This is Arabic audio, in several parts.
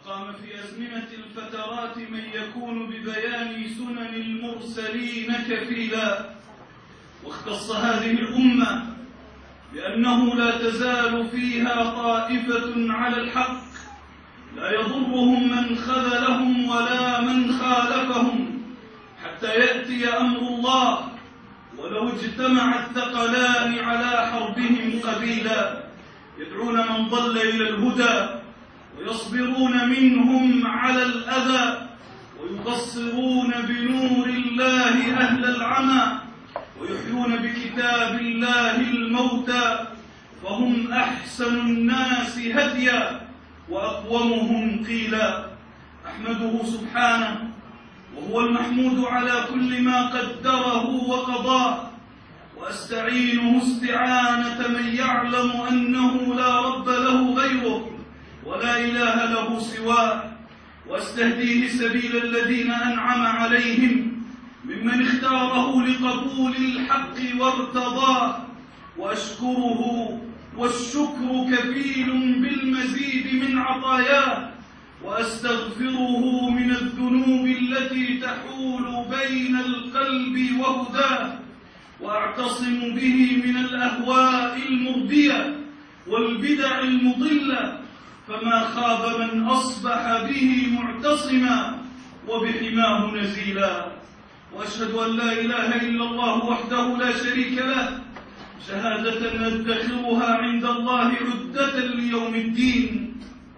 قام في أزمنة الفترات من يكون ببيان سنن المرسلين كفيلا، واختص هذه الأمة لأنه لا تزال فيها طائفة على الحق لا يضرهم من خذلهم ولا من خالفهم حتى يأتي أمر الله، ولو اجتمع الثقلان على حربهم قبيلا، يدعون من ضل إلى الهدى ويصبرون منهم على الأذى، ويبصرون بنور الله أهل العمى، ويحيون بكتاب الله الموتى، فهم أحسن الناس هديا وأقومهم قيلا. أحمده سبحانه وهو المحمود على كل ما قدره وقضاه، وأستعينه استعانة من يعلم أنه لا رب له غيره ولا إله له سواه، واستهديه سبيل الذين أنعم عليهم ممن اختاره لقبول الحق وارتضاه، وأشكره والشكر كفيل بالمزيد من عطاياه، وأستغفره من الذنوب التي تحول بين القلب وهداه، وأعتصم به من الأهواء المردية والبدع المضلة، فما خاب من أصبح به معتصما وبحماه نزيلا. وأشهد أن لا إله إلا الله وحده لا شريك له شهادة ندخرها عند الله عدة ليوم الدين،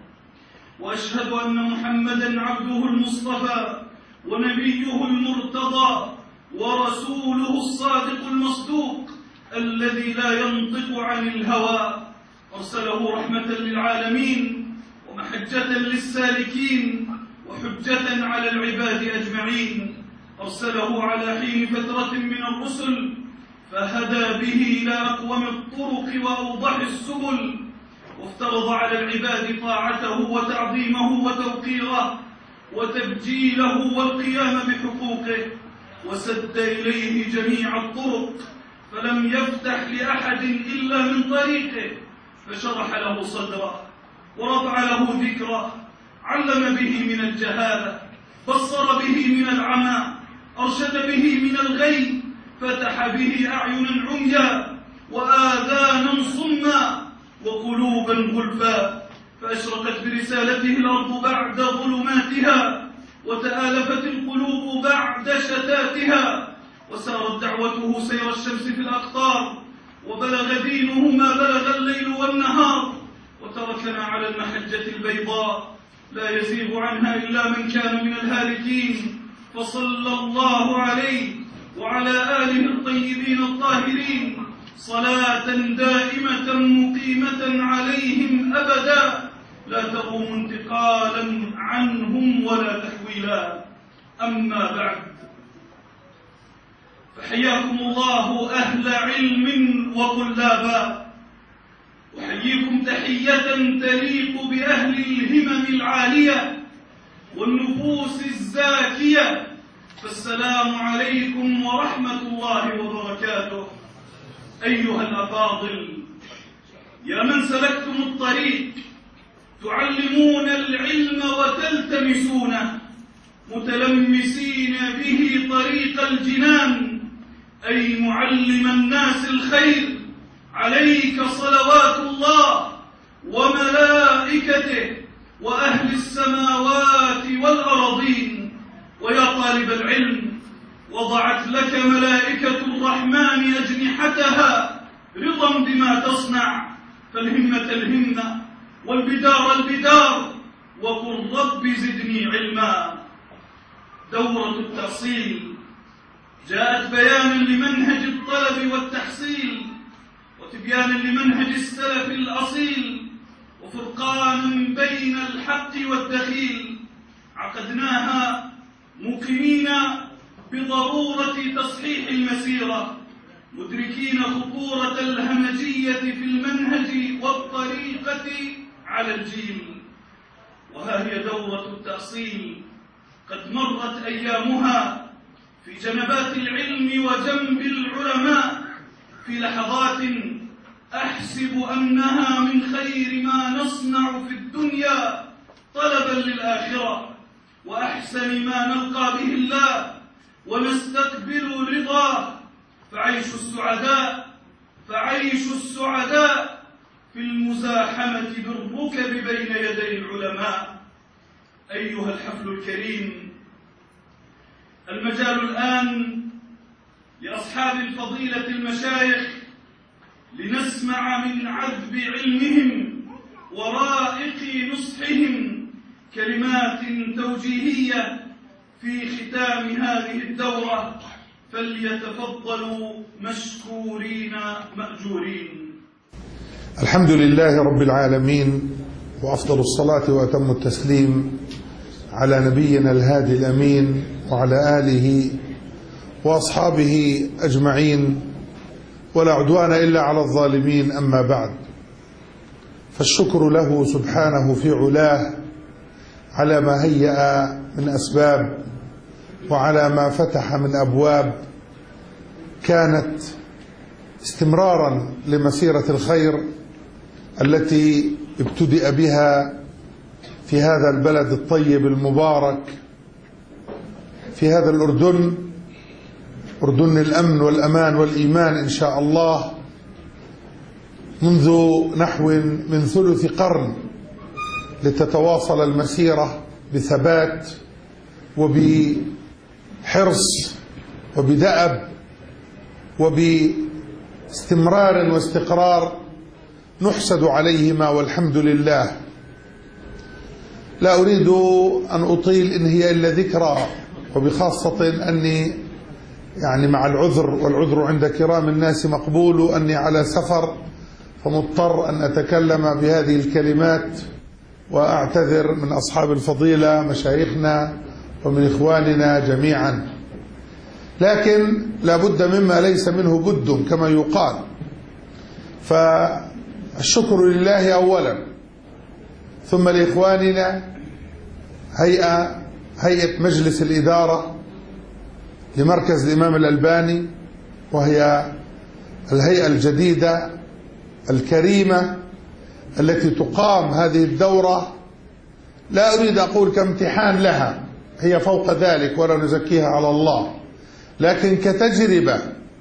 وأشهد أن محمدا عبده المصطفى ونبيه المرتضى ورسوله الصادق المصدوق الذي لا ينطق عن الهوى، أرسله رحمة للعالمين ومحجة للسالكين وحجة على العباد أجمعين، أرسله على حين فترة من الرسل فهدى به إلى أقوم الطرق وأوضح السبل، وافترض على العباد طاعته وتعظيمه وتوقيره وتبجيله والقيام بحقوقه، وسد إليه جميع الطرق، فلم يفتح لأحد إلا من طريقه، فشرح له صدره ورفع له ذكره، علم به من الجهالة، بصر به من العمى، أرشد به من الغي، فتح به أعينا عميا وآذانا صما وقلوبا غلفا، فأشرقت برسالته الأرض بعد ظلماتها، وتآلفت القلوب بعد شتاتها، وسارت دعوته سير الشمس في الأقطار، وبلغ دينه ما بلغ الليل والنهار، وتركنا على المحجة البيضاء لا يزيغ عنها إلا من كان من الهالكين، فصلى الله عليه وعلى آله الطيبين الطاهرين صلاة دائمة مقيمة عليهم أبدا لا تقوم انتقالا عنهم ولا تحويلا. أما بعد، فحياكم الله أهل علم وطلابا، أحييكم تحية تليق بأهل الهمم العالية والنفوس الزاكية، فالسلام عليكم ورحمة الله وبركاته. أيها الأفاضل، يا من سلكتم الطريق تعلمون العلم وتلتمسونه متلمسين به طريق الجنان، أي معلم الناس الخير، عليك صلوات الله وملائكته وأهل السماوات والأرضين. ويا طالب العلم، وضعت لك ملائكة الرحمن أجنحتها رضا بما تصنع، فالهمة الهمة والبدار البدار، وقل رب زدني علما. دورة التأصيل جاءت بيانا لمنهج الطلب والتحصيل، وتبيانا لمنهج السلف الأصيل، وفرقانا بين الحق والدخيل. عقدناها مقيمين بضرورة تصحيح المسيرة، مدركين خطورة الهمجية في المنهج والطريقة على الجيل. وها هي دورة التأصيل قد مرت أيامها في جنبات العلم وجنب العلماء، في لحظات أحسب أنها من خير ما نصنع في الدنيا طلبا للآخرة وأحسن ما نلقى به الله ونستقبل رضاه، فعيش السعداء في المزاحمة بالركب بين يدي العلماء. أيها الحفل الكريم، المجال الآن لأصحاب الفضيلة المشايخ لنسمع من عذب علمهم ورائق نصحهم كلمات توجيهية في ختام هذه الدورة، فليتفضلوا مشكورين مأجورين. الحمد لله رب العالمين، وأفضل الصلاة وأتم التسليم على نبينا الهادي الأمين وعلى آله وأصحابه أجمعين، ولا عدوان إلا على الظالمين. أما بعد، فالشكر له سبحانه في علاه على ما هيأ من أسباب وعلى ما فتح من أبواب كانت استمرارا لمسيرة الخير التي ابتدأ بها في هذا البلد الطيب المبارك، في هذا الأردن، أردن الأمن والأمان والإيمان إن شاء الله، منذ نحو من ثلث قرن، لتتواصل المسيرة بثبات وبحرص وبدأب وباستمرار واستقرار نحسد عليهما، والحمد لله. لا أريد أن أطيل إن هي إلا ذكرى، وبخاصة أني يعني مع العذر، والعذر عند كرام الناس مقبول، أني على سفر فمضطر أن أتكلم بهذه الكلمات، وأعتذر من أصحاب الفضيلة مشايخنا ومن إخواننا جميعا، لكن لا بد مما ليس منه بد كما يقال. فالشكر لله أولا، ثم لإخواننا هيئة مجلس الإدارة لمركز الإمام الألباني، وهي الهيئة الجديدة الكريمة التي تقام هذه الدورة. لا أريد أقول كامتحان لها، هي فوق ذلك ولا نزكيها على الله، لكن كتجربة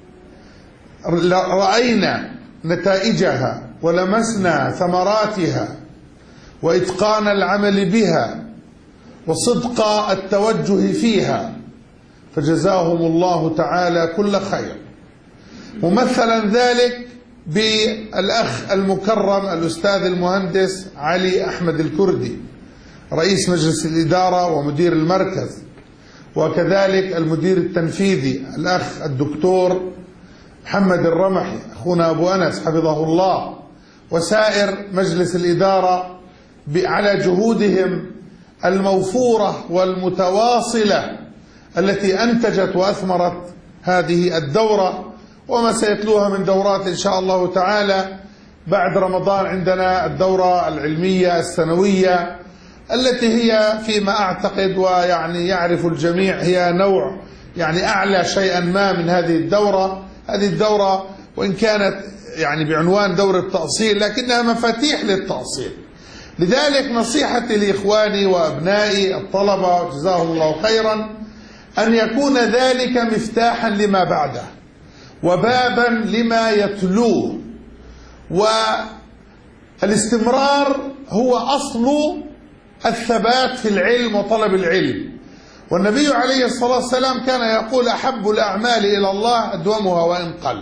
رأينا نتائجها ولمسنا ثمراتها وإتقان العمل بها وصدق التوجه فيها، فجزاهم الله تعالى كل خير. ممثلا ذلك بالأخ المكرم الأستاذ المهندس علي أحمد الكردي، رئيس مجلس الإدارة ومدير المركز، وكذلك المدير التنفيذي الأخ الدكتور محمد الرمحي أخونا أبو أنس حفظه الله، وسائر مجلس الإدارة على جهودهم الموفورة والمتواصلة التي أنتجت وأثمرت هذه الدورة، وما سيتلوها من دورات إن شاء الله تعالى. بعد رمضان عندنا الدورة العلمية السنوية التي هي فيما أعتقد ويعني يعرف الجميع هي نوع يعني أعلى شيئا ما من هذه الدورة. هذه الدورة وإن كانت يعني بعنوان دورة تأصيل، لكنها مفاتيح للتأصيل. لذلك نصيحتي لإخواني وأبنائي الطلبة جزاهم الله خيرا أن يكون ذلك مفتاحا لما بعده وبابا لما يتلوه، والاستمرار هو أصل الثبات في العلم وطلب العلم. والنبي عليه الصلاة والسلام كان يقول: أحب الأعمال إلى الله أدومها وإن قل.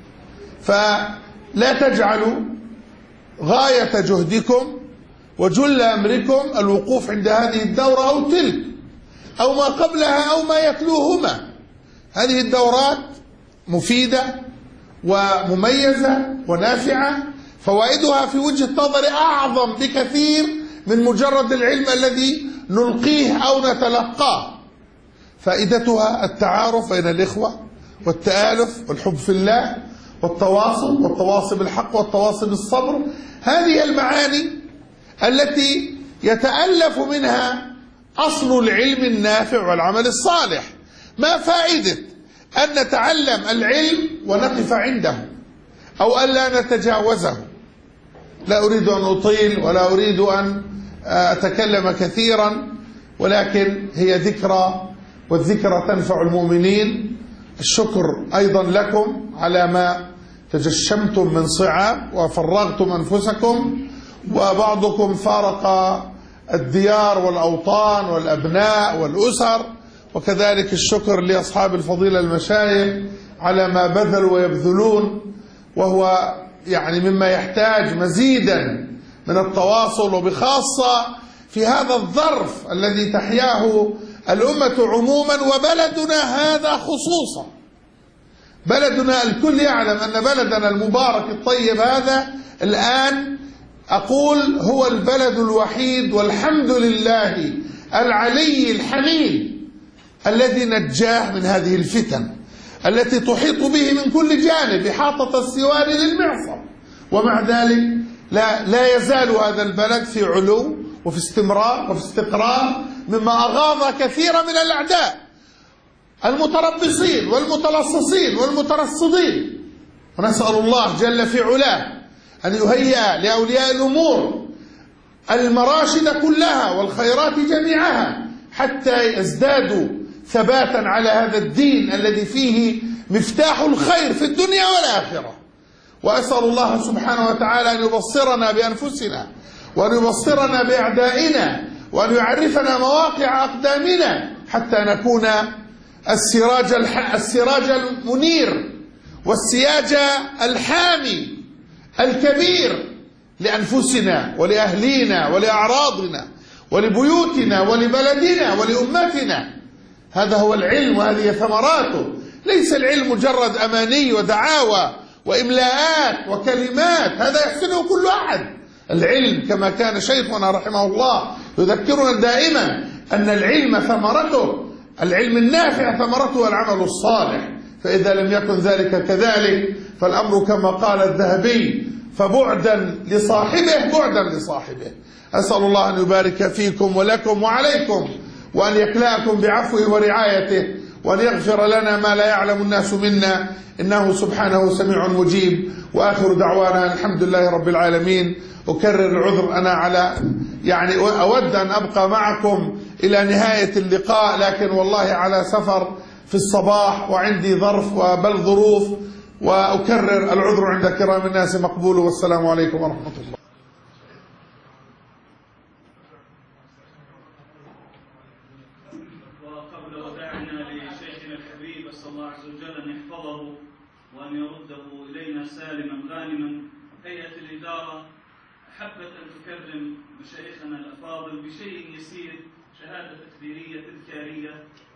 فلا تجعلوا غاية جهدكم وجل أمركم الوقوف عند هذه الدورة أو تلك أو ما قبلها أو ما يتلوهما. هذه الدورات مفيدة ومميزة ونافعة، فوائدها في وجهة نظري أعظم بكثير من مجرد العلم الذي نلقيه أو نتلقاه. فائدتها التعارف بين الإخوة والتآلف والحب في الله والتواصي بالحق والتواصي بالصبر. هذه المعاني التي يتألف منها أصل العلم النافع والعمل الصالح. ما فائدة أن نتعلم العلم ونقف عنده أو أن لا نتجاوزه؟ لا أريد أن أطيل ولا أريد أن أتكلم كثيرا، ولكن هي ذكرى، والذكرى تنفع المؤمنين. الشكر أيضا لكم على ما تجشمتم من صعاب وفرغتم أنفسكم، وبعضكم فارق الديار والأوطان والأبناء والأسر، وكذلك الشكر لأصحاب الفضيلة المشايخ على ما بذلوا ويبذلون، وهو يعني مما يحتاج مزيدا من التواصل، وبخاصة في هذا الظرف الذي تحياه الأمة عموما وبلدنا هذا خصوصا. بلدنا الكل يعلم أن بلدنا المبارك الطيب هذا الآن أقول هو البلد الوحيد والحمد لله العلي الحميد الذي نجاه من هذه الفتن التي تحيط به من كل جانب إحاطة السوار للمعصم، ومع ذلك لا يزال هذا البلد في علو وفي استمرار وفي استقرار، مما أغاظ كثيرا من الأعداء المتربصين والمتلصصين والمترصدين. ونسأل الله جل في علاه أن يهيئ لأولياء الأمور المراشد كلها والخيرات جميعها حتى يزدادوا ثباتا على هذا الدين الذي فيه مفتاح الخير في الدنيا والآخرة. وأسأل الله سبحانه وتعالى أن يبصرنا بأنفسنا، وأن يبصرنا بأعدائنا، وأن يعرفنا مواقع أقدامنا حتى نكون السراج المنير والسياج الحامي الكبير لأنفسنا ولأهلينا ولأعراضنا ولبيوتنا ولبلدنا ولأمتنا. هذا هو العلم وهذه ثمراته. ليس العلم مجرد أماني ودعاوى وإملاءات وكلمات، هذا يحسنه كل أحد. العلم كما كان شيخنا رحمه الله يذكرنا دائما أن العلم ثمرته، العلم النافع ثمرته العمل الصالح، فإذا لم يكن ذلك كذلك فالأمر كما قال الذهبي فبعدا لصاحبه بعدا لصاحبه. أسأل الله أن يبارك فيكم ولكم وعليكم، وأن يكلأكم بعفوه ورعايته، وأن يغفر لنا ما لا يعلم الناس منا، إنه سبحانه سميع مجيب. وآخر دعوانا الحمد لله رب العالمين. أكرر العذر، أنا على أود أن أبقى معكم إلى نهاية اللقاء، لكن والله على سفر في الصباح وعندي ظرف وبل ظروف، وأكرر العذر عند كرام الناس مقبول. والسلام عليكم ورحمة الله. وقبل وداعنا لشيخنا الحبيب أسأل الله عز وجل أن يحفظه وأن يرده إلينا سالما غانما، هيئة الإدارة أحبت أن تكرم مشايخنا الأفاضل بشيء يسير، شهادة تقديرية تذكارية.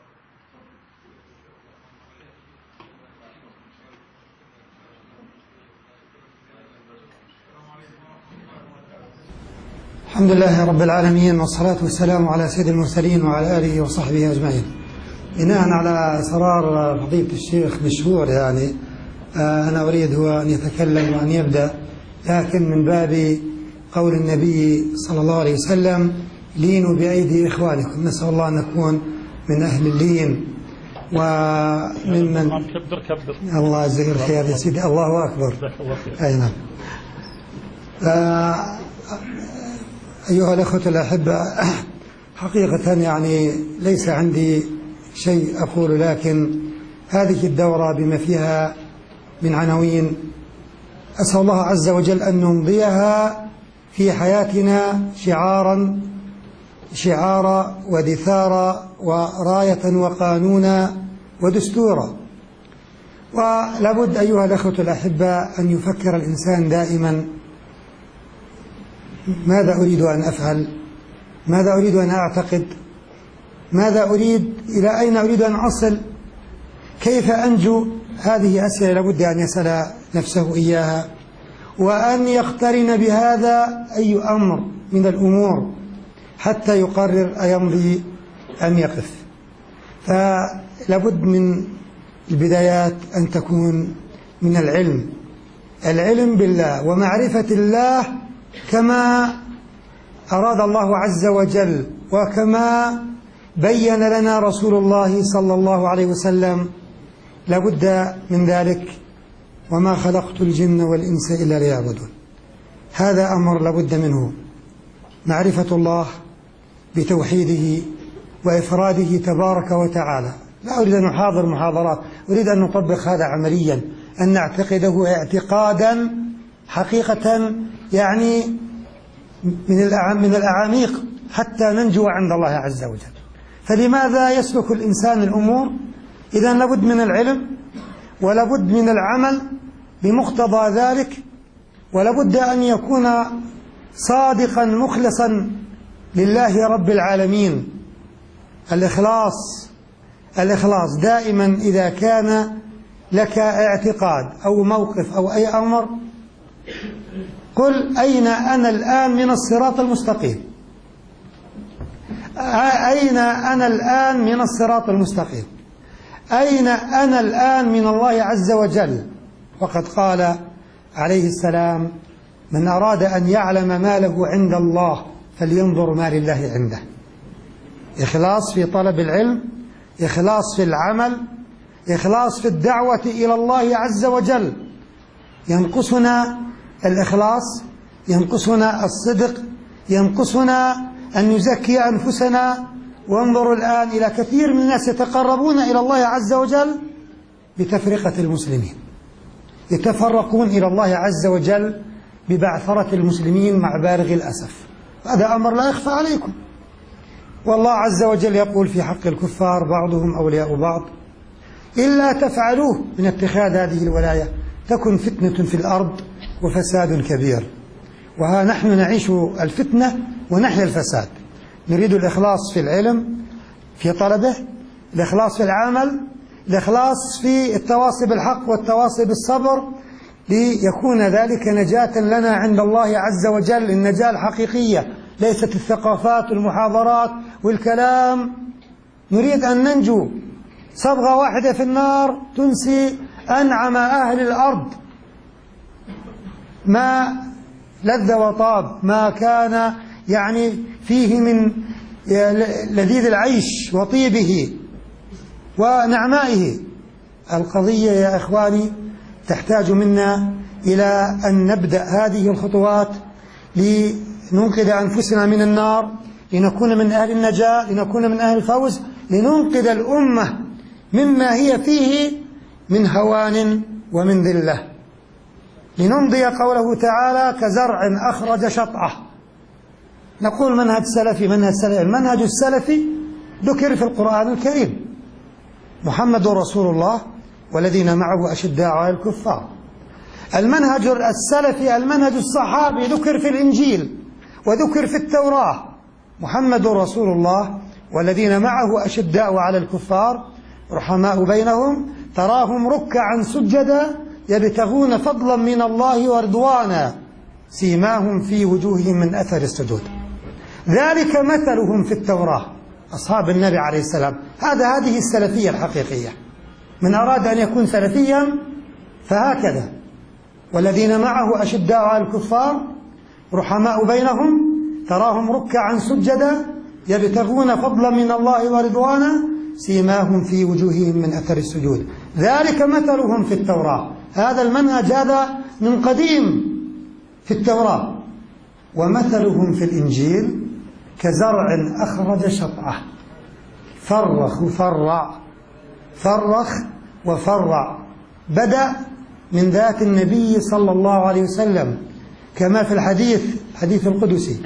الحمد لله رب العالمين، والصلاة والسلام على سيد المرسلين وعلى آله وصحبه أجمعين. بناء على إصرار فضيلة الشيخ مشهور أنا أريد هو أن يتكلم وأن يبدأ، لكن من باب قول النبي صلى الله عليه وسلم لينوا بأيدي إخوانكم، نسأل الله أن نكون من أهل اللين وممن كبر الله يجزيك الخير يا سيدي. الله أكبر. أي نعم. أيها الأخوة الأحبة، حقيقة ليس عندي شيء أقول، لكن هذه الدورة بما فيها من عناوين أسأل الله عز وجل أن نمضيها في حياتنا شعارا ودثارا وراية وقانونا ودستورا. ولابد أيها الأخوة الأحبة أن يفكر الإنسان دائما: ماذا أريد أن أفعل؟ ماذا أريد أن أعتقد؟ ماذا أريد؟ إلى أين أريد أن أصل؟ كيف أنجو؟ هذه أسئلة لابد أن يسأل نفسه إياها، وأن يقترن بهذا أي أمر من الأمور حتى يقرر أيمضي أم يقف. فلابد من البدايات أن تكون من العلم بالله ومعرفة الله كما أراد الله عز وجل، وكما بين لنا رسول الله صلى الله عليه وسلم. لابد من ذلك: وما خلقت الجن والإنس إلا ليعبدون. هذا أمر لابد منه. معرفة الله بتوحيده وإفراده تبارك وتعالى. لا أريد أن أحاضر محاضرات، أريد أن نطبق هذا عمليا، أن نعتقده اعتقادا حقيقة يعني من الأعاميق حتى ننجو عند الله عز وجل. فلماذا يسلك الإنسان الأمور؟ إذن لابد من العلم ولابد من العمل بمقتضى ذلك، ولابد أن يكون صادقا مخلصا لله رب العالمين. الإخلاص دائما إذا كان لك اعتقاد أو موقف أو أي أمر، قل أين أنا الآن من الصراط المستقيم، أين أنا الآن من الصراط المستقيم، أين أنا الآن من الله عز وجل. وقد قال عليه السلام: من أراد أن يعلم ما له عند الله فلينظر ما لله عنده. إخلاص في طلب العلم، إخلاص في العمل، إخلاص في الدعوة إلى الله عز وجل. ينقصنا الإخلاص، ينقصنا الصدق، ينقصنا أن نزكي أنفسنا. وانظروا الآن إلى كثير من الناس يتقربون إلى الله عز وجل بتفرقة المسلمين، يتفرقون إلى الله عز وجل ببعثرة المسلمين مع بالغ الأسف. هذا أمر لا يخفى عليكم. والله عز وجل يقول في حق الكفار: بعضهم أولياء بعض إلا تفعلوه من اتخاذ هذه الولاية تكن فتنة في الأرض وفساد كبير. وها نحن نعيش الفتنة ونحيا الفساد. نريد الإخلاص في العلم في طلبه، الإخلاص في العمل، الإخلاص في التواصي بالحق والتواصي بالصبر، ليكون ذلك نجاة لنا عند الله عز وجل، النجاة الحقيقية، ليست الثقافات والمحاضرات والكلام. نريد أن ننجو. صبغة واحدة في النار تنسي أنعم أهل الأرض، ما لذ وطاب، ما كان يعني فيه من لذيذ العيش وطيبه ونعمائه. القضية يا إخواني تحتاج منا إلى أن نبدأ هذه الخطوات لننقذ أنفسنا من النار، لنكون من أهل النجاة، لنكون من أهل الفوز، لننقذ الأمة مما هي فيه من هوان ومن ذلة، لنمضي قوله تعالى: كزرع أخرج شطأه. نقول منهج سلفي، منهج سلفي. المنهج السلفي ذكر في القرآن الكريم: محمد رسول الله والذين معه أشداء على الكفار. المنهج السلفي، المنهج الصحابي ذكر في الإنجيل وذكر في التوراة: محمد رسول الله والذين معه أشداء على الكفار رحماء بينهم تراهم ركعا سجدا يبتغون فضلا من الله ورضوانا سيماهم في وجوههم من أثر السجود. ذلك مثلهم في التوراة، أصحاب النبي عليه السلام. هذه السلفية الحقيقية. من أراد أن يكون سلفيا فهكذا: والذين معه أشداء على الكفار رحماء بينهم تراهم ركعا سجدا يبتغون فضلا من الله ورضوانا سيماهم في وجوههم من أثر السجود. ذلك مثلهم في التوراة. هذا المنهج هذا من قديم في التوراة. ومثلهم في الإنجيل كزرع أخرج شطأه فرخ وفرع، فرخ وفرع. بدأ من ذات النبي صلى الله عليه وسلم كما في الحديث القدسي: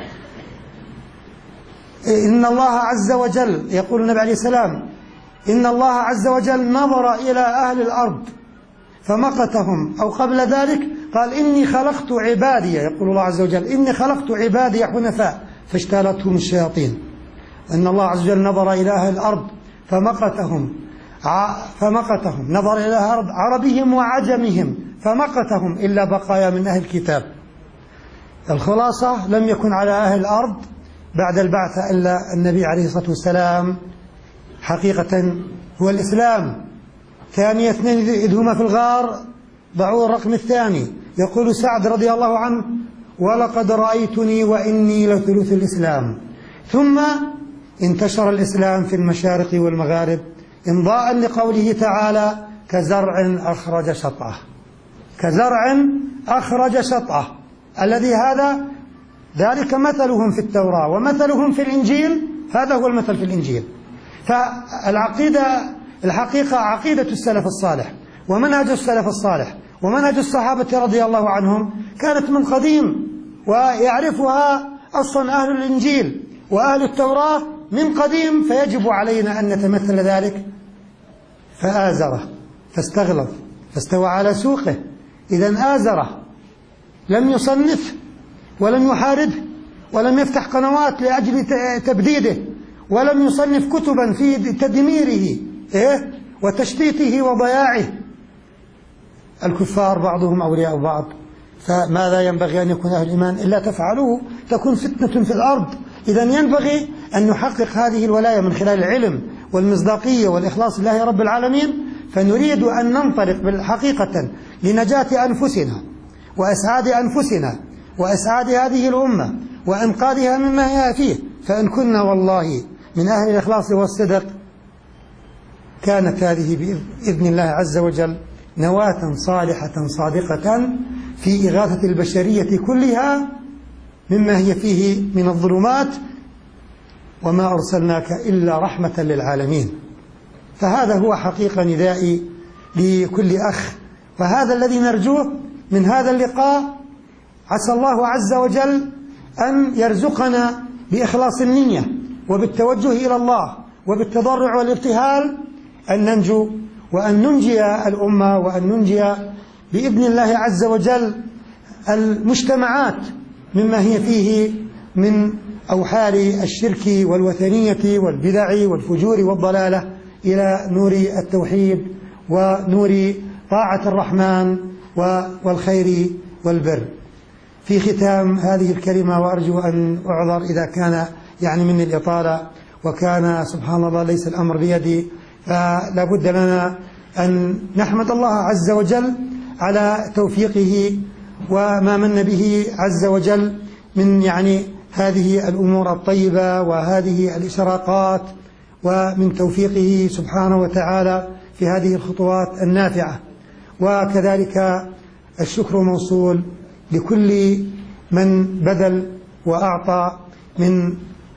إن الله عز وجل، يقول النبي عليه السلام: إن الله عز وجل نظر إلى أهل الأرض فمقتهم، أو قبل ذلك قال: إني خلقت عبادي، يقول الله عز وجل: إني خلقت عبادي حنفاء فاجتالتهم الشياطين. إن الله عز وجل نظر إلى أهل الأرض فمقتهم، نظر إلى عربهم وعجمهم فمقتهم إلا بقايا من أهل الكتاب. الخلاصة: لم يكن على أهل الأرض بعد البعث إلا النبي عليه الصلاة والسلام. حقيقة هو الإسلام. ثاني اثنين إذ هما في الغار ضعوا الرقم الثاني. يقول سعد رضي الله عنه: ولقد رأيتني وإني لثلث الإسلام. ثم انتشر الإسلام في المشارق والمغارب إمضاء لقوله تعالى: كزرع أخرج شطأه. كزرع أخرج شطأه، الذي هذا ذلك مثلهم في التوراة ومثلهم في الإنجيل، هذا هو المثل في الإنجيل. فالعقيدة الحقيقة عقيدة السلف الصالح ومنهج السلف الصالح ومنهج الصحابة رضي الله عنهم كانت من قديم، ويعرفها أصلا أهل الإنجيل وأهل التوراة من قديم، فيجب علينا أن نتمثل ذلك. فآزره فاستغلظ فاستوى على سوقه. إذن آزره، لم يصنف ولم يحاربه ولم يفتح قنوات لأجل تبديده، ولم يصنف كتبا في تدميره وتشتيته وضياعه. الكفار بعضهم أولياء بعض، فماذا ينبغي أن يكون أهل الإيمان إلا تفعلوه تكون فتنة في الأرض. إذن ينبغي أن نحقق هذه الولاية من خلال العلم والمصداقية والإخلاص لله رب العالمين. فنريد أن ننطلق حقيقة لنجاة أنفسنا وأسعاد أنفسنا وأسعاد هذه الأمة وإنقاذها مما هي فيه. فإن كنا والله من أهل الإخلاص والصدق كانت هذه بإذن الله عز وجل نواة صالحة صادقة في إغاثة البشرية كلها مما هي فيه من الظلمات، وما أرسلناك إلا رحمة للعالمين. فهذا هو حقيقة ندائي لكل أخ، وهذا الذي نرجوه من هذا اللقاء. عسى الله عز وجل أن يرزقنا بإخلاص النية وبالتوجه إلى الله وبالتضرع والابتهال أن ننجو وأن ننجي الأمة وأن ننجي بإذن الله عز وجل المجتمعات مما هي فيه من أوحال الشرك والوثنية والبدع والفجور والضلالة إلى نور التوحيد ونور طاعة الرحمن والخير والبر. في ختام هذه الكلمة، وأرجو أن أعذر إذا كان مني الإطالة، وكان سبحان الله ليس الأمر بيدي، فلا بد لنا أن نحمد الله عز وجل على توفيقه وما من به عز وجل من هذه الأمور الطيبة وهذه الإشراقات، ومن توفيقه سبحانه وتعالى في هذه الخطوات النافعة. وكذلك الشكر موصول لكل من بذل وأعطى من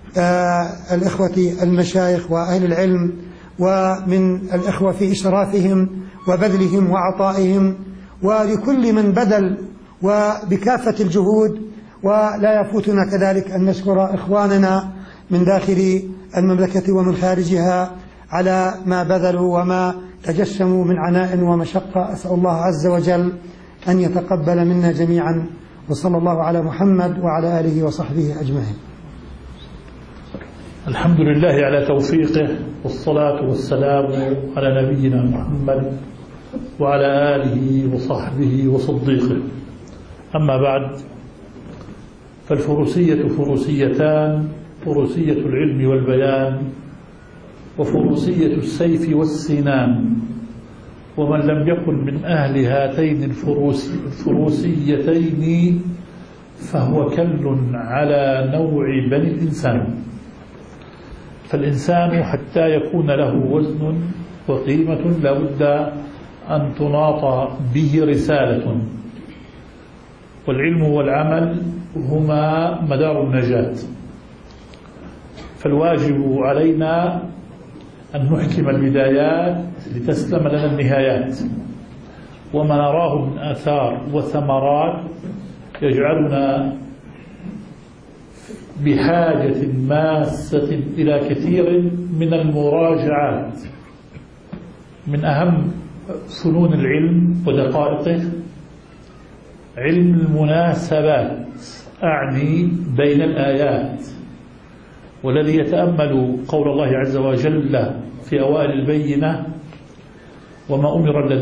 الإخوة المشايخ وأهل العلم، ومن الإخوة في إشرافهم وبذلهم وعطائهم، ولكل من بذل وبكافة الجهود. ولا يفوتنا كذلك أن نشكر إخواننا من داخل المملكة ومن خارجها على ما بذلوا وما تجشموا من عناء ومشقة. أسأل الله عز وجل أن يتقبل منا جميعا، وصلى الله على محمد وعلى آله وصحبه أجمعين. الحمد لله على توفيقه، والصلاة والسلام على نبينا محمد وعلى آله وصحبه وصديقه. أما بعد، فالفروسية فروسيتان: فروسية العلم والبيان، وفروسية السيف والسنان. ومن لم يكن من أهل هاتين الفروسيتين فهو كل على نوع بني الإنسان. فالإنسان حتى يكون له وزن وقيمة لا بد أن تناط به رسالة، والعلم والعمل هما مدار النجاة. فالواجب علينا أن نحكم البدايات لتسلم لنا النهايات، وما نراه من آثار وثمرات يجعلنا بحاجة ماسة إلى كثير من المراجعات. من أهم فنون العلم ودقائقه علم المناسبات، أعني بين الآيات، والذي يتأمل قول الله عز وجل في أوائل البينة: وما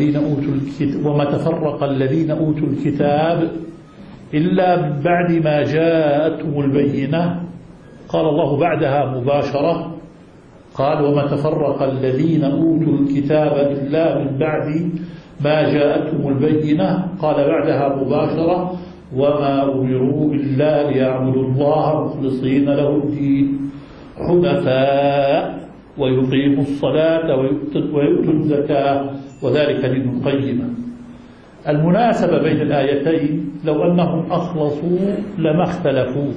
تفرق الذين أوتوا الكتاب إلا من بعد ما جاءتهم البينة. قال الله بعدها مباشرة، قال: وما تفرق الذين أوتوا الكتاب إلا من بعد ما جاءتهم البينة. قال بعدها مباشرة: وما أمروا إلا ليعبدوا الله مخلصين له الدين حنفاء ويقيموا الصلاة ويؤتوا الزكاة وذلك دين القيمة. المناسبة بين الآيتين لو أنهم أخلصوا لما اختلفوا،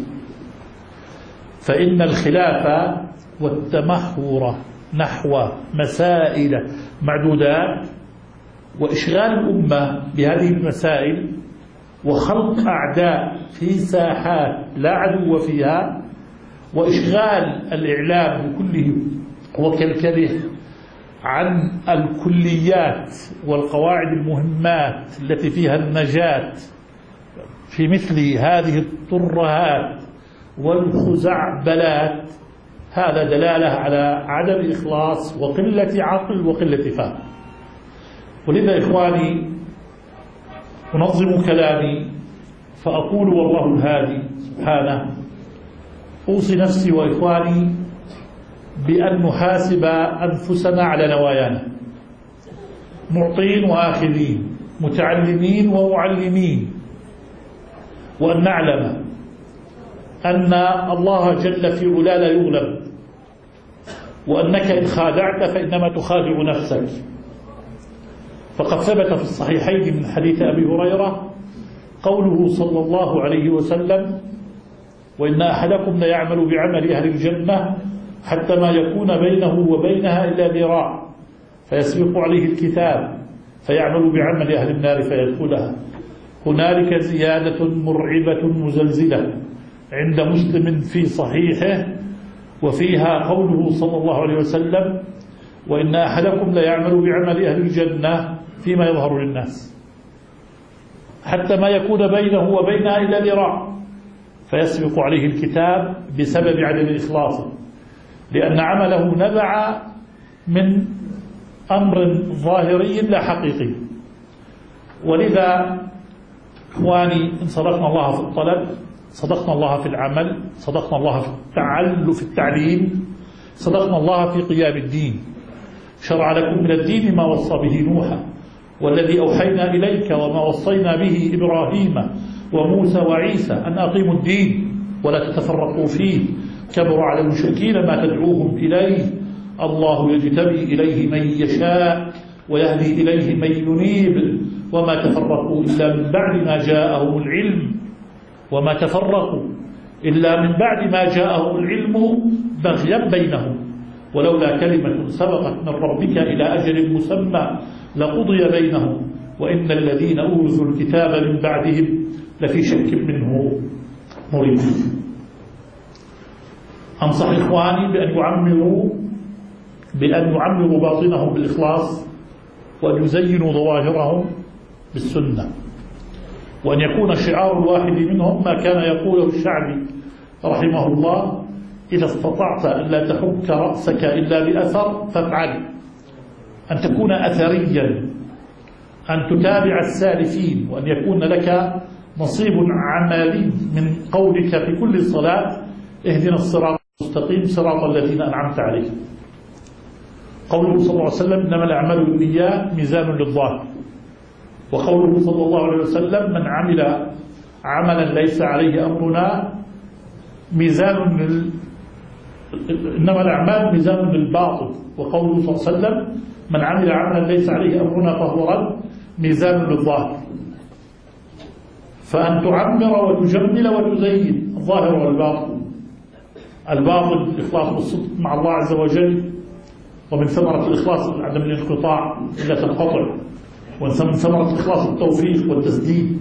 فإن الخلاف والتمحور نحو مسائل معدودات وإشغال الأمة بهذه المسائل وخلق أعداء في ساحات لا عدو فيها وإشغال الإعلام بكله وكلكله عن الكليات والقواعد المهمات التي فيها النجاة في مثل هذه الترهات والخزعبلات، هذا دلالة على عدم إخلاص وقلة عقل وقلة فهم. ولذا إخواني أنظم كلامي فأقول والله الهادي سبحانه أوصي نفسي وإخواني بأن نحاسب أنفسنا على نوايانا، معطين وآخذين، متعلمين ومعلمين، وأن نعلم أن الله جل في علا لا يغلب، وأنك إن خادعت فإنما تخادع نفسك. فقد ثبت في الصحيحين من حديث أبي هريرة قوله صلى الله عليه وسلم: وإن أحدكم ليعمل بعمل أهل الجنة حتى ما يكون بينه وبينها إلا ذراع فيسبق عليه الكتاب فيعمل بعمل أهل النار فيدخلها. هنالك زيادة مرعبة مزلزلة عند مسلم في صحيحه، وفيها قوله صلى الله عليه وسلم: وإن أحدكم ليعمل بعمل أهل الجنة فيما يظهر للناس حتى ما يكون بينه وبينها إلا ذراع فيسبق عليه الكتاب بسبب عدم إخلاصه، لأن عمله نبع من أمر ظاهري لا حقيقي. ولذا إخواني إن صدقنا الله في الطلب صدقنا الله في العمل، صدقنا الله في التعليم، صدقنا الله في قيام الدين. شرع لكم من الدين ما وصى به نوحا والذي أوحينا إليك وما وصينا به إبراهيم وموسى وعيسى أن أقيموا الدين ولا تتفرقوا فيه كبر على المشركين ما تدعوهم إليه، الله يجتبي إليه من يشاء ويهدي إليه من ينيب وما تفرقوا إلا من بعد ما جاءهم العلم وما تفرقوا إلا من بعد ما جاءهم العلم بغيا بينهم ولولا كلمة سبقت من ربك إلى أجل مسمى لقضي بينهم وإن الذين أورثوا الكتاب من بعدهم لفي شك منه مريب. أنصح إخواني بأن يعمروا باطنهم بالإخلاص وأن يزينوا ظواهرهم بالسنة، وأن يكون شعار الواحد منهم ما كان يقوله الشعبي رحمه الله: إذا استطعت أن لا تحك رأسك إلا بأثر فافعل. أن تكون أثريا، أن تتابع السالفين، وأن يكون لك نصيب عملي من قولك في كل صلاة: اهدنا الصراط المستقيم صراط الذين أنعمت عليهم. قوله صلى الله عليه وسلم: إنما الأعمال بالنيات ميزان للظاهر. وقوله صلى الله عليه وسلم: من عمل عملا ليس عليه أمرنا ميزان إنما الأعمال ميزان للباطل. وقوله صلى الله عليه وسلم: من عمل عملا ليس عليه أمرنا فهو رد ميزان للظاهر. فأن تعمر وتجمل وتزين الظاهر والباطل. الباطل الإخلاص والصدق مع الله عز وجل، ومن ثمرة الإخلاص عدم الانقطاع إلا تنقطع، ومن ثمرة الإخلاص التوفيق والتسديد،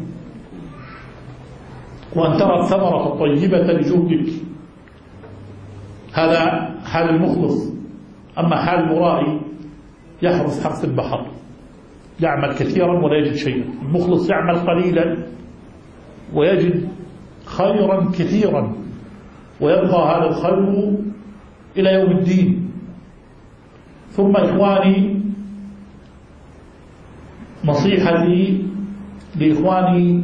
وأن ترى الثمرة الطيبة لجهدك. هذا حال المخلص. أما حال المرائي يحرس حرث البحر، يعمل كثيرا ولا يجد شيئا. المخلص يعمل قليلا ويجد خيرا كثيرا، ويبقى هذا الخير إلى يوم الدين. ثم إخواني نصيحتي لإخواني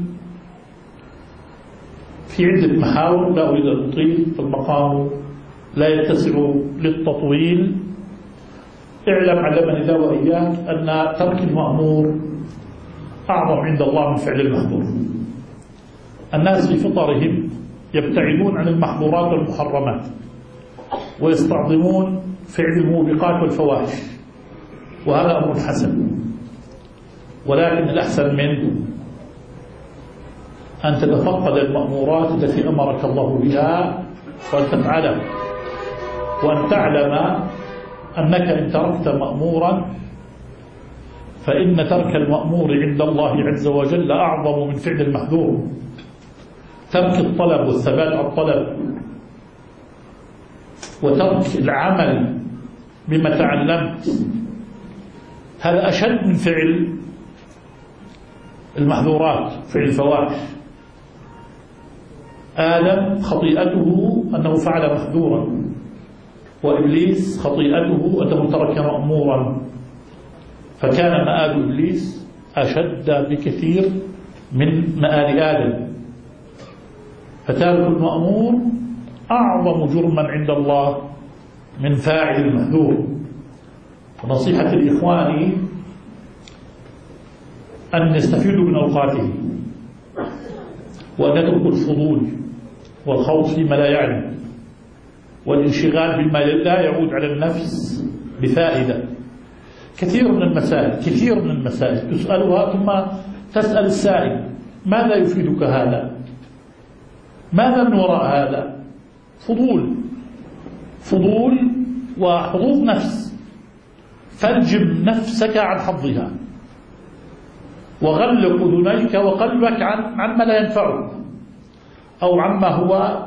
في عدة محاور، لا أريد أن أطيل فالمقام لا يتسع للتطويل. اعلم علمني الله وإياك أن ترك المأمور أعظم عند الله من فعل المحظور. الناس في فطرهم يبتعدون عن المحظورات والمحرمات ويستعظمون فعل الموبقات والفواحش، وهذا أمر حسن، ولكن الأحسن منه أن تتفقد المأمورات التي أمرك الله بها وأن تفعلها، وأن تعلم أنك إن تركت مأمورا فإن ترك المأمور عند الله عز وجل أعظم من فعل المحذور. ترك الطلب والثبات على الطلب وترك العمل بما تعلمت هذا أشد من فعل المحذورات، فعل الفواحش. آدم خطيئته أنه فعل محذورا، وإبليس خطيئته أنه ترك مأمورا، فكان مآل إبليس أشد بكثير من مآل آدم. فتارك المأمور أعظم جرما عند الله من فاعل المحذور. ونصيحة الإخوان أن يستفيدوا من أوقاتهم، وأن يتركوا الفضول والخوض فيما لا يعني، والانشغال بما لا يعود على النفس بفائدة. كثير من المسائل تسألها ثم تسأل السائل: ماذا يفيدك هذا؟ ماذا من وراء هذا؟ فضول وحظوظ نفس. فالجم نفسك عن حظها، وغلق أذنيك وقلبك عن ما لا ينفعك، أو عما هو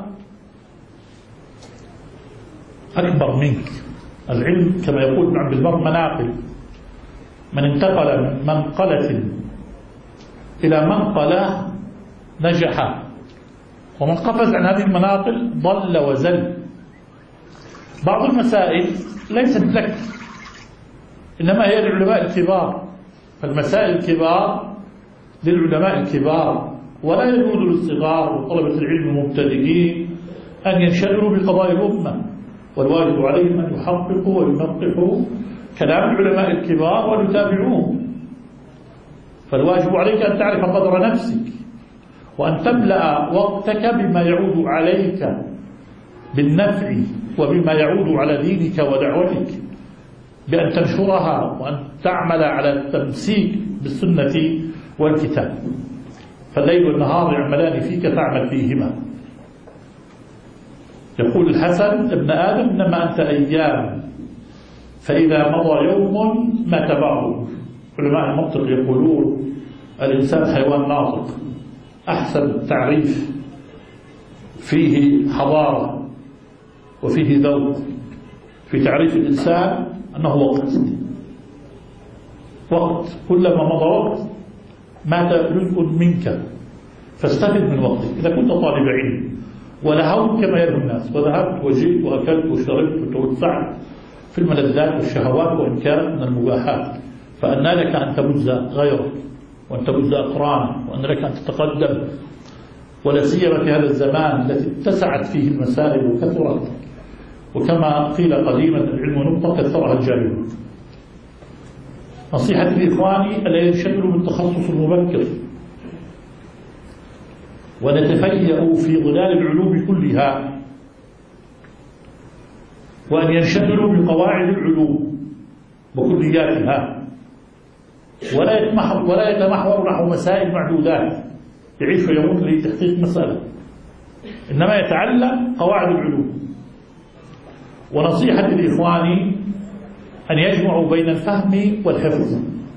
أكبر منك. العلم كما يقول ابن عبد البر مناقل، من انتقل من منقلة إلى منقلة نجح، ومن قفز عن هذه المناقل ضل وزل. بعض المسائل ليست لك، إنما هي للعلماء الكبار، فالمسائل الكبار للعلماء الكبار، ولا يجوز للصغار وطلبة العلم المبتدئين أن ينشغلوا بقضايا الأمة، والواجب عليهم أن يحققوا وينقحوا كلام العلماء الكبار ويتابعوهم. فالواجب عليك أن تعرف قدر نفسك، وأن تملأ وقتك بما يعود عليك بالنفع وبما يعود على دينك ودعوتك، بأن تنشرها وأن تعمل على التمسيك بالسنة والكتاب. فالليل والنهار يعملان فيك فاعمل فيهما. يقول الحسن: ابن آدم إنما أنت أيام، فإذا مضى يوم مات بعضه. علماء المنطق يقولون الإنسان حيوان ناطق، أحسن تعريف فيه حضارة وفيه ذوق في تعريف الإنسان أنه وقت. كلما مضى وقت مات جزء منك، فاستفد من وقتك. إذا كنت طالب علم ولهوت كما يلهو الناس، وذهبت وجئت وأكلت وشربت وتوسعت في الملذات والشهوات وإن كانت من المباحات، فأن لك أن تبز غيرك وأن تبز أقرانك، وأن لك أن تتقدم، ولا سيما في هذا الزمان الذي اتسعت فيه المسائل وكثرت، وكما قيل قديما: العلم نقطة كثرها الجاهلون. نصيحة لإخواني ألا ينشغلوا بالتخصص المبكر، ونتفيأوا في ظلال العلوم كلها، وأن ينشغلوا بقواعد العلوم وكلياتها، ولا يتمحور نحو مسائل معدودات يعيش ويموت لتحقيق مسألة، إنما يتعلم قواعد العلوم. ونصيحة لإخواني أن يجمعوا بين الفهم والحفظ.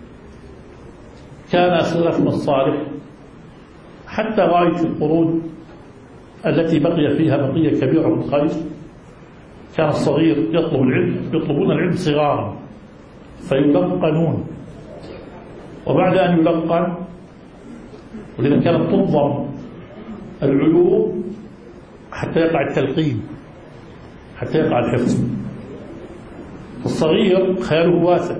كان سلفنا الصالح حتى غاية القرون التي بقي فيها بقية كبيرة من الخير، كان الصغير يطلبون العلم صغارا فيلقنون، وبعد أن يلقن، ولذا كانت تنظم العلوم حتى يقع التلقين، حتى يقع الحفظ. الصغير خياله واسع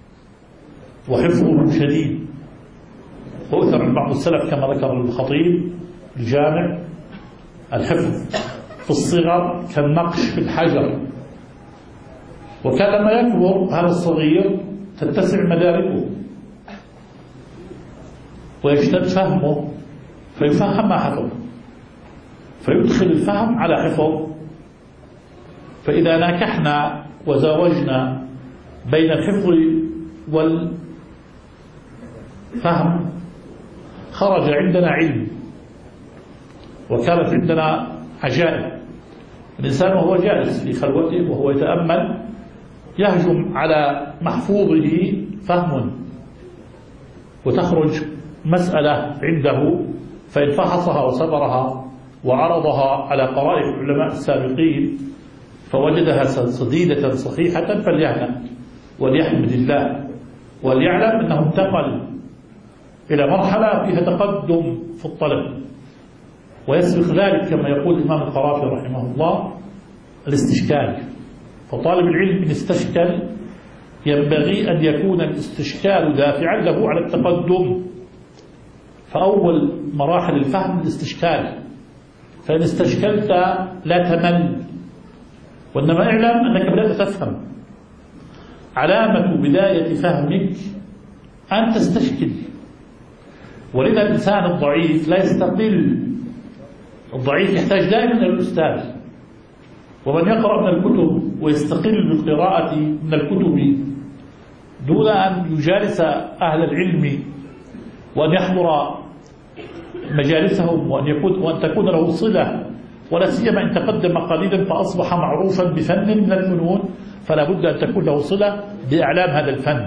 وحفظه شديد، وأثر عن بعض السلف كما ذكر الخطيب الجامع: الحفظ في الصغر كالنقش في الحجر. وكان لما يكبر هذا الصغير تتسع مداركه ويشتد فهمه، فيفهم ما حفظ، فيدخل الفهم على حفظ. فإذا ناكحنا وزاوجنا بين الحفظ والفهم خرج عندنا علم وكانت عندنا عجائب. الإنسان وهو جالس في خلوته وهو يتأمل يهجم على محفوظه فهم، وتخرج مسألة عنده فإن فحصها وصبرها وعرضها على قرائن العلماء السابقين فوجدها سديدة صحيحة فليهنأ وليحمد الله وليعلم أنه انتقل إلى مرحلة فيها تقدم في الطلب. ويسبق ذلك كما يقول الإمام القرافي رحمه الله الاستشكال. فطالب العلم إن استشكل ينبغي أن يكون الاستشكال دافعا له على التقدم. فأول مراحل الفهم الاستشكال، فإن استشكلت لا تمل، وإنما اعلم أنك بدأت تفهم. علامة بداية فهمك أن تستشكل. ولذا الإنسان الضعيف لا يستقل، الضعيف يحتاج دائما إلى الأستاذ. ومن يقرأ من الكتب ويستقل بالقراءة من الكتب دون أن يجالس أهل العلم وأن يحضر مجالسهم وأن تكون له صلة، ولا سيما إن تقدم قليلا فأصبح معروفا بفن من الفنون، فلا بد أن تكون له صلة بإعلام هذا الفن.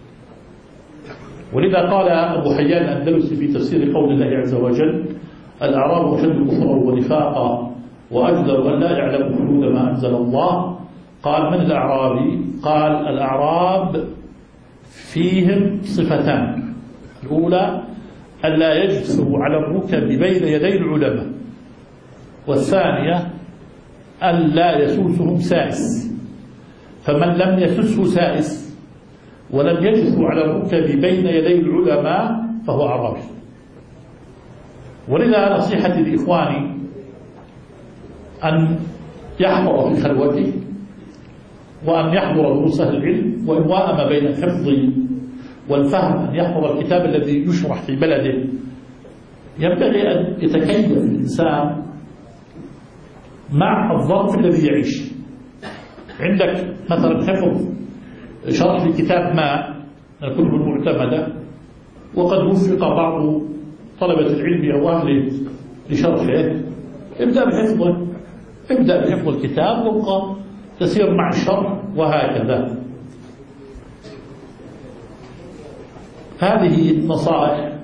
ولذا قال أبو حيان الأندلسي في تفسير قول الله عز وجل: الأعراب أشد كفرا ونفاقا وأجدر أن لا يعلموا حدود ما أنزل الله. قال: من الأعرابي؟ قال: الأعراب فيهم صفتان: الأولى ألا يجثوا على الركب بين يدي العلماء، والثانية ألا يسوسهم سائس. فمن لم يسسه سائس ولم يجثوا على الركب بين يدي العلماء فهو أعرابي. ولذا نصيحتي لإخواني أن يحضر في خلوته وأن يحضر دروس أهل العلم، وإن وائم بين الحفظ والفهم أن يحضر الكتاب الذي يشرح في بلده. ينبغي أن يتكيف الإنسان مع الظرف الذي يعيش. عندك مثلا حفظ شرح لكتاب ما من الكتب المعتمدة، وقد وفق بعض طلبة العلم أو أهله لشرحه، ابدأ بحفظ الكتاب وابقى تسير مع الشرح وهكذا. هذه نصائح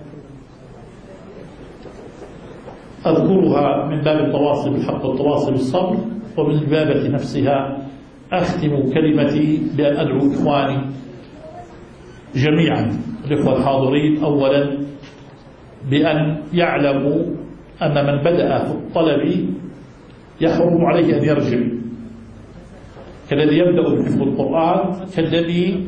أذكرها من باب التواصي بالحق والتواصي بالصبر، ومن البابة نفسها أختم كلمتي بأن أدعو إخواني جميعا الإخوة الحاضرين أولا بأن يعلموا أن من بدأ في الطلب يحرم عليه أن يرجع، كالذي يبدأ بحفظ القرآن كالذي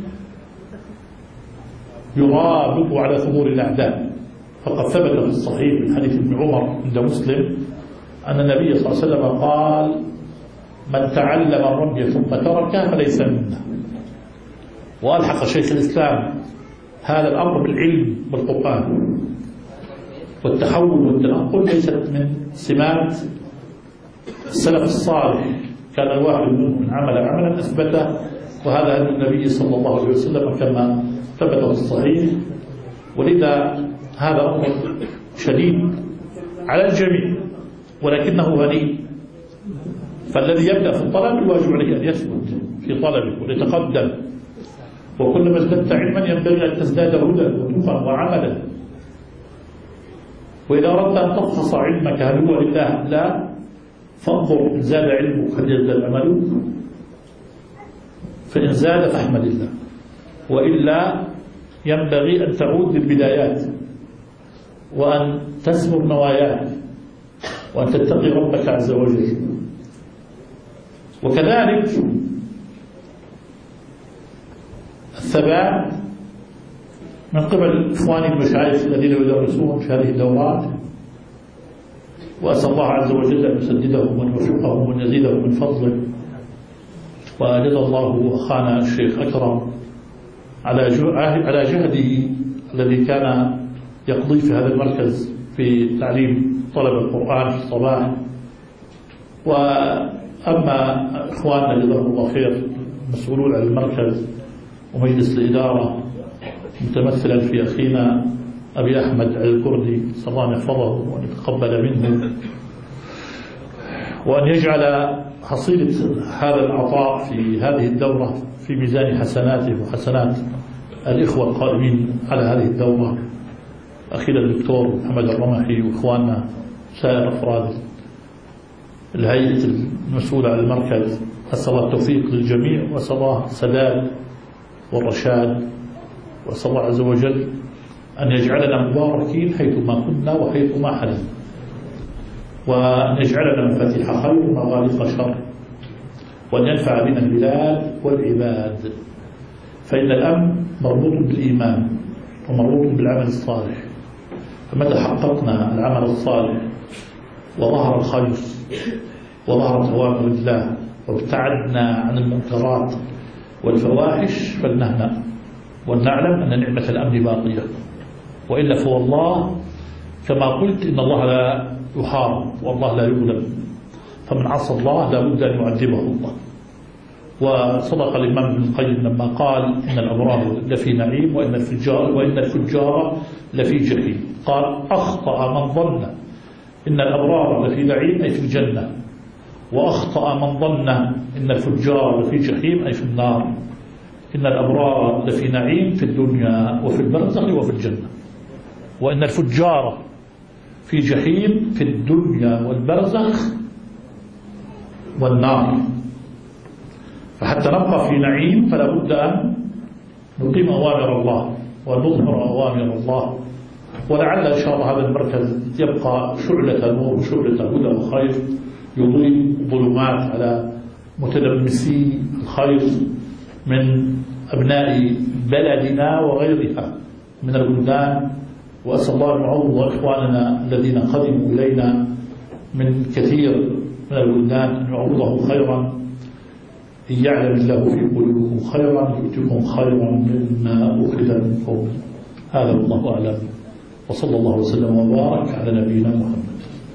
يرابط على ثغور الأعداء. فقد ثبت في الصحيح من حديث ابن عمر عند مسلم أن النبي صلى الله عليه وسلم قال: من تعلم الرمي ثم تركه فليس منا. وألحق شيخ الإسلام هذا الأمر بالعلم بالقرآن. والتحول والتنقل ليست من سمات السلف الصالح، كان الواحد منهم من عمل عملا أثبته، وهذا هدي النبي صلى الله عليه وسلم كما ثبت في الصحيح. ولذا هذا أمر شديد على الجميع ولكنه هنيء. فالذي يبدأ في الطلب الواجب عليه أن يثبت في طلبه ويتقدم، وكلما ازددت علما ينبغي أن تزداد هدى وتقى وعملا. وإذا أردت أن تفحص علمك هل هو لله لا، فانظر إن زاد علمك هل يزداد عملك، فإن زاد فاحمد الله، وإلا ينبغي أن تعود للبدايات وأن تسمر نواياك وأن تتقي ربك عز وجل. وكذلك الثبات من قبل إخواني المشايخ الذين يدرسون في هذه الدورات، وأسأل الله عز وجل أن يسددهم وأن يوفقهم وأن يزيدهم من فضله. وجزا الله أخانا الشيخ أكرم على جهده الذي كان يقضي في هذا المركز في تعليم طلب القرآن في الصباح. وأما إخواننا جزاهم الله خير المسؤولون عن المركز ومجلس الإدارة متمثلا في أخينا أبي أحمد الكردي، صلى الله أن يحفظه وأن يتقبل منه وأن يجعل حصيلة هذا العطاء في هذه الدورة في ميزان حسناته وحسنات الإخوة القائمين على هذه الدورة، أخينا الدكتور محمد الرمحي وإخواننا سائر أفراد الهيئة المسؤولة عن المركز. أسأل الله التوفيق للجميع، وأسأل الله السداد والرشاد، وأسأل الله عز وجل أن يجعلنا مباركين حيثما كنا وحيثما حلنا، وأن يجعلنا مفاتيح خير ومغاليق شر، وأن ينفع بنا البلاد والعباد. فإن الأمن مربوط بالإيمان ومربوط بالعمل الصالح، فمتى حققنا العمل الصالح وظهر الخير وظهرت أوامر الله وابتعدنا عن المنكرات والفواحش فلنهنأ ولنعلم أن نعمة الأمن باقية، وإلا فوالله كما قلت إن الله لا يحارب والله لا يظلم، فمن عصى الله لا بد أن يعذبه الله. وصدق الإمام ابن القيم لما قال إن الأبرار لفي نعيم وإن الفجار لفي جحيم. قال أخطأ من ظن إن الأبرار لفي نعيم أي في الجنة، وأخطأ من ظن إن الفجار لفي جحيم أي في النار. إن الأبرار لفي نعيم في الدنيا وفي البرزخ وفي الجنة، وإن الفجار في جحيم في الدنيا والبرزخ والنار. فحتى نبقى في نعيم فلا بد أن نقيم أوامر الله ونظهر أوامر الله، ولعل إن شاء الله هذا المركز يبقى شعلة نور وشعلة هدى وخير، يضيء ظلمات على متلمسي الخير من أبناء بلدنا وغيرها من البلدان. وأسأل الله أن يعوض إخواننا الذين قدموا إلينا من كثير من البلدان أن يعوضهم خيرا، إن يعلم الله في قلوبكم خيرا يؤتكم خيرا مما أخذ منكم. هذا والله أعلم، وصلى الله وسلم وبارك على نبينا محمد.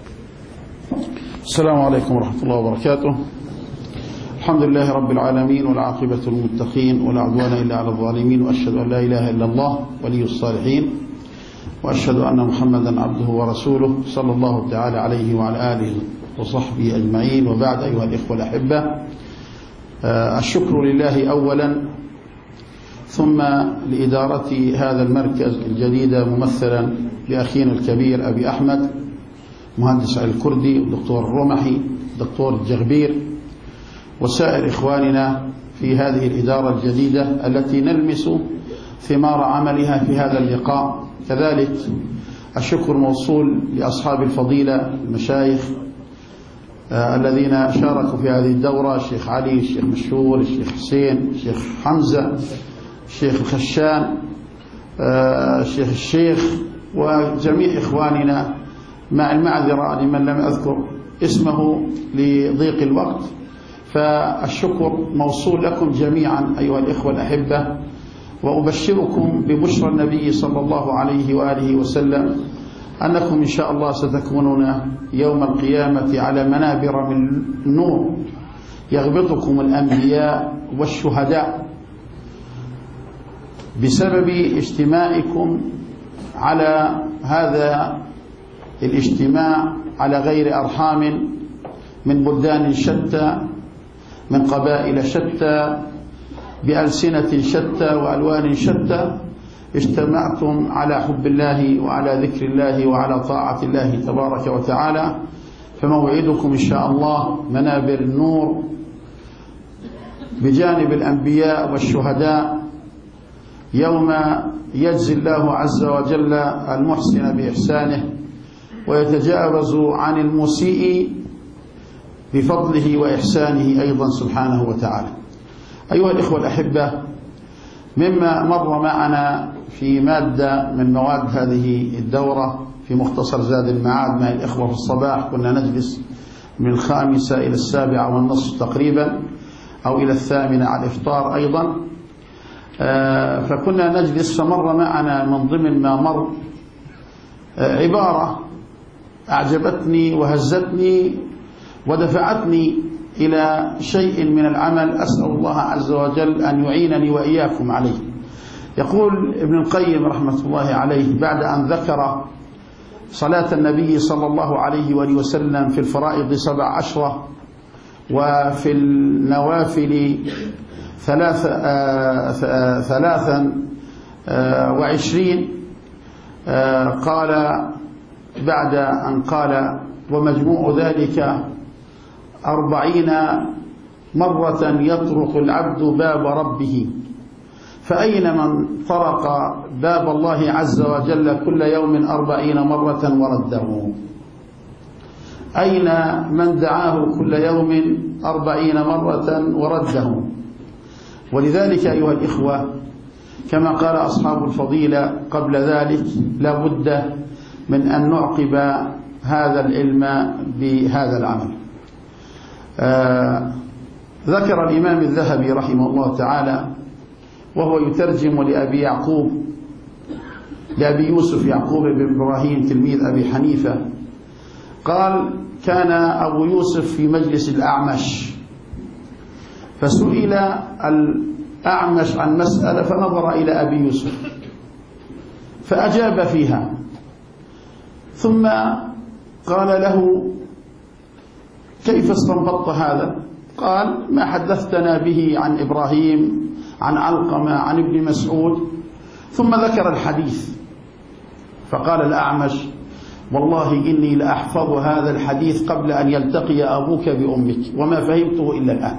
السلام عليكم ورحمة الله وبركاته. الحمد لله رب العالمين، والعاقبة للمتقين، ولا عدوان إلا على الظالمين، وأشهد أن لا إله إلا الله ولي الصالحين، وأشهد أن محمدا عبده ورسوله صلى الله تعالى عليه وعلى آله وصحبه أجمعين. وبعد، أيها الإخوة الأحبة، الشكر لله أولا، ثم لإدارة هذا المركز الجديد ممثلا بأخينا الكبير أبي أحمد مهندس الكردي، والدكتور الرمحي، الدكتور الجغبير، وسائر إخواننا في هذه الإدارة الجديدة التي نلمس ثمار عملها في هذا اللقاء. كذلك الشكر موصول لأصحاب الفضيلة المشايخ الذين شاركوا في هذه الدورة: الشيخ علي، الشيخ مشهور، الشيخ حسين، الشيخ حمزة، الشيخ الخشان، الشيخ وجميع إخواننا، مع المعذرة لمن لم أذكر اسمه لضيق الوقت. فالشكر موصول لكم جميعا أيها الإخوة الأحبة، وأبشركم ببشرى النبي صلى الله عليه وآله وسلم أنكم إن شاء الله ستكونون يوم القيامة على منابر من نور يغبطكم الأنبياء والشهداء بسبب اجتماعكم على هذا الاجتماع على غير أرحام من بلدان شتى، من قبائل شتى، بألسنة شتى وألوان شتى، اجتمعتم على حب الله وعلى ذكر الله وعلى طاعة الله تبارك وتعالى. فموعدكم إن شاء الله منابر النور بجانب الأنبياء والشهداء، يوم يجزي الله عز وجل المحسن بإحسانه ويتجاوز عن المسيء بفضله وإحسانه أيضا سبحانه وتعالى. أيها الإخوة الأحبة، مما مر معنا في مادة من مواد هذه الدورة في مختصر زاد المعاد مع الإخوة في الصباح، كنا نجلس من 5 إلى 7:30 تقريبا، أو إلى 8 على الإفطار أيضا. فكنا نجلس، فمر معنا من ضمن ما مر عبارة أعجبتني وهزتني ودفعتني إلى شيء من العمل، أسأل الله عز وجل أن يعينني وإياكم عليه. يقول ابن القيم رحمة الله عليه بعد أن ذكر صلاة النبي صلى الله عليه وآله وسلم في الفرائض 17 وفي النوافل 23. قال بعد أن قال ومجموع ذلك 40 مرة يطرق العبد باب ربه، فأين من طرق باب الله عز وجل كل يوم 40 مرة ورده؟ أين من دعاه كل يوم 40 مرة ورده؟ ولذلك أيها الإخوة كما قال أصحاب الفضيلة قبل ذلك لا بد من أن نعقب هذا العلم بهذا العمل. ذكر الإمام الذهبي رحمه الله تعالى وهو يترجم لأبي يوسف يعقوب بن إبراهيم تلميذ أبي حنيفة، قال كان أبو يوسف في مجلس الأعمش فسئل الأعمش عن مسألة فنظر إلى أبي يوسف فأجاب فيها، ثم قال له كيف استنبطت هذا؟ قال ما حدثتنا به عن إبراهيم عن علقمة عن ابن مسعود، ثم ذكر الحديث. فقال الأعمش والله إني لأحفظ هذا الحديث قبل أن يلتقي أبوك بأمك وما فهمته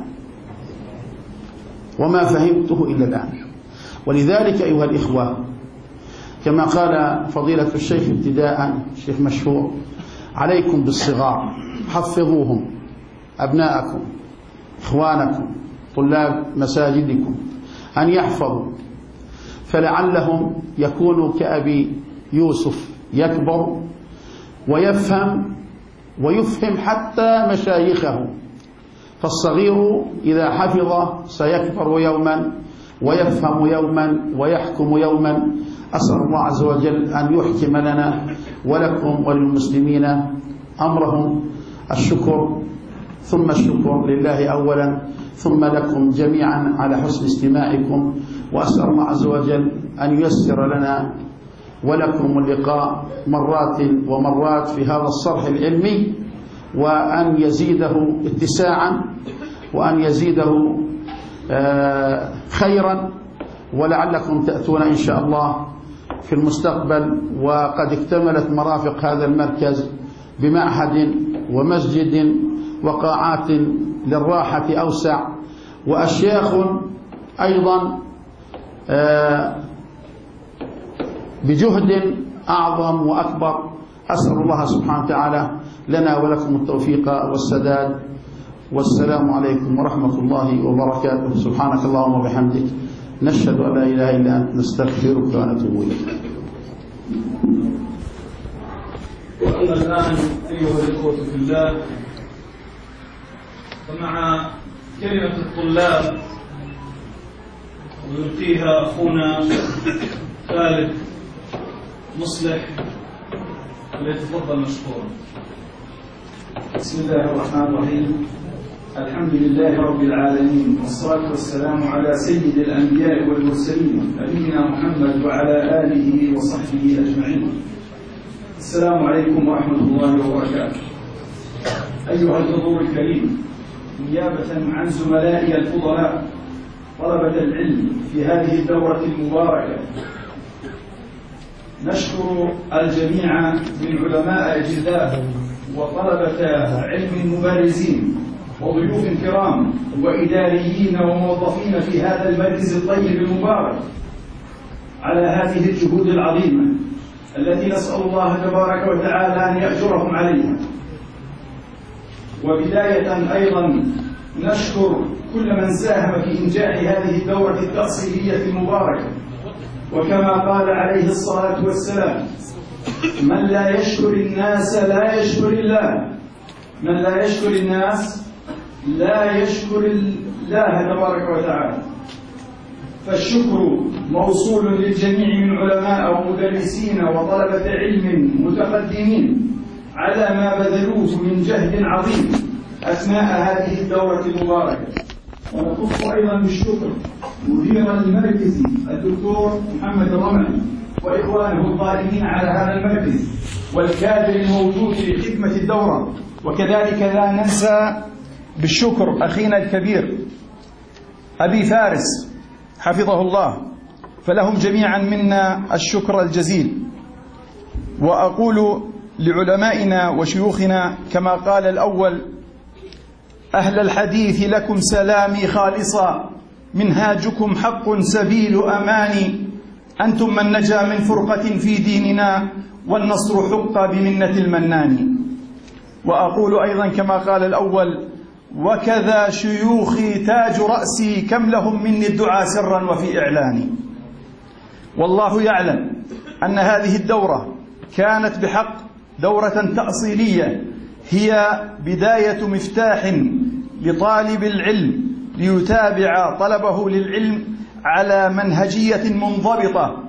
إلا الآن. ولذلك أيها الإخوة كما قال فضيلة الشيخ ابتداء الشيخ مشهور عليكم بالصغار، حفظوهم، أبناءكم إخوانكم طلاب مساجدكم أن يحفظوا، فلعلهم يكونوا كأبي يوسف يكبر ويفهم حتى مشايخه. فالصغير إذا حفظ سيكبر يوما ويفهم يوما ويحكم يوما. أسأل الله عز وجل أن يحكم لنا ولكم وللمسلمين أمرهم. الشكر ثم الشكر لله أولا ثم لكم جميعا على حسن استماعكم، وأسأل الله عز وجل أن ييسر لنا ولكم اللقاء مرات ومرات في هذا الصرح العلمي، وأن يزيده اتساعا وأن يزيده خيرا، ولعلكم تأتون إن شاء الله في المستقبل وقد اكتملت مرافق هذا المركز بمعهد ومسجد وقاعات للراحة أوسع وأشياخ أيضا بجهد أعظم وأكبر. أسأل الله سبحانه وتعالى لنا ولكم التوفيق والسداد. والسلام عليكم ورحمة الله وبركاته. سبحانك اللهم وبحمدك نشهد أن لا إله إلا أنت نستغفرك ونتوب إليك. وأما الآن أيها الإخوة في الله، فمع كلمة الطلاب ويلقيها أخونا خالد مصلح، فليتفضل مشكورا. بسم الله الرحمن الرحيم. الحمد لله رب العالمين، والصلاة والسلام على سيد الأنبياء والمرسلين نبينا محمد وعلى آله وصحبه أجمعين. السلام عليكم ورحمة الله وبركاته. أيها الحضور الكريم، نيابة عن زملائي الفضلاء طلبة العلم في هذه الدورة المباركة، نشكر الجميع من علماء أجلاء وطلبة علم مبارزين وضيوف كرام وإداريين وموظفين في هذا المركز الطيب المبارك على هذه الجهود العظيمة التي نسأل الله تبارك وتعالى أن يأجرهم عليها. وبداية أيضا نشكر كل من ساهم في إنجاح هذه الدورة التأصيلية المباركة، وكما قال عليه الصلاة والسلام: من لا يشكر الناس لا يشكر الله. من لا يشكر الناس لا يشكر الله تبارك وتعالى. فالشكر موصول للجميع من علماء ومدرسين وطلبة علم متقدمين على ما بذلوه من جهد عظيم أثناء هذه الدورة المباركة. ونخص أيضا بالشكر مدير المركز الدكتور محمد الرملي وإخوانه القائمين على هذا المركز والكادر الموجود لخدمة الدورة. وكذلك لا ننسى بالشكر أخينا الكبير أبي فارس حفظه الله، فلهم جميعا منا الشكر الجزيل. وأقول لعلمائنا وشيوخنا كما قال الأول: أهل الحديث لكم سلامي خالصا، منهاجكم حق سبيل أماني، أنتم من نجا من فرقة في ديننا، والنصر حق بمنة المنان. وأقول أيضا كما قال الأول: وكذا شيوخي تاج رأسي، كم لهم مني الدعاء سرا وفي إعلاني. والله يعلم أن هذه الدورة كانت بحق دورة تأصيلية، هي بداية مفتاح لطالب العلم ليتابع طلبه للعلم على منهجية منضبطة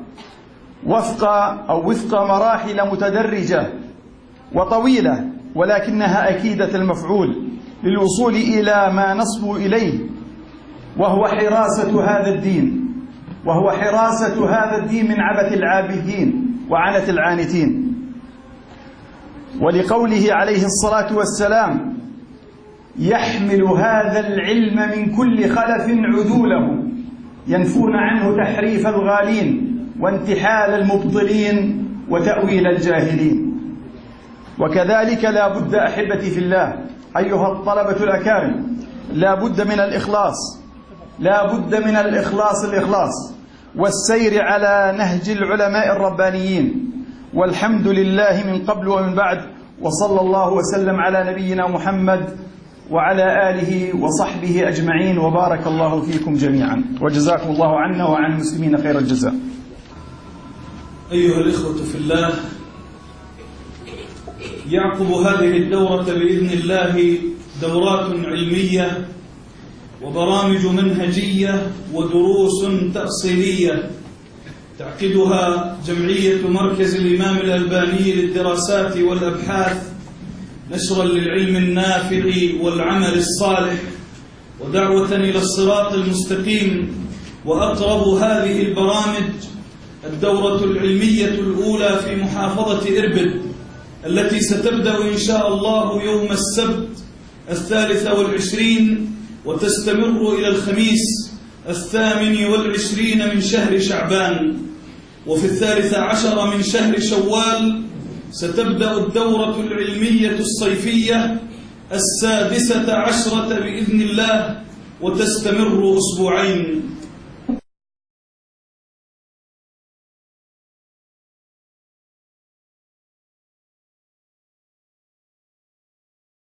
وفق مراحل متدرجة وطويلة، ولكنها أكيدة المفعول للوصول إلى ما نصبو إليه، وهو حراسة هذا الدين من عبث العابثين وعنة العانتين. ولقوله عليه الصلاة والسلام: يحمل هذا العلم من كل خلف عدوله، ينفون عنه تحريف الغالين وانتحال المبطلين وتأويل الجاهلين. وكذلك لا بد أحبتي في الله أيها الطلبة الأكارم، لا بد من الإخلاص والسير على نهج العلماء الربانيين. والحمد لله من قبل ومن بعد، وصلى الله وسلم على نبينا محمد وعلى آله وصحبه أجمعين، وبارك الله فيكم جميعا، وجزاكم الله عنا وعن المسلمين خير الجزاء. أيها الإخوة في الله، يعقب هذه الدورة بإذن الله دورات علمية وبرامج منهجية ودروس تأصيلية تعقدها جمعية مركز الإمام الألباني للدراسات والأبحاث نشرا للعلم النافع والعمل الصالح ودعوة إلى الصراط المستقيم. وأقرب هذه البرامج الدورة العلمية الأولى في محافظة إربد، التي ستبدأ إن شاء الله يوم السبت 23 وتستمر إلى الخميس 28 من شهر شعبان. وفي 13 من شهر شوال ستبدأ الدورة العلمية الصيفية 16 بإذن الله وتستمر أسبوعين.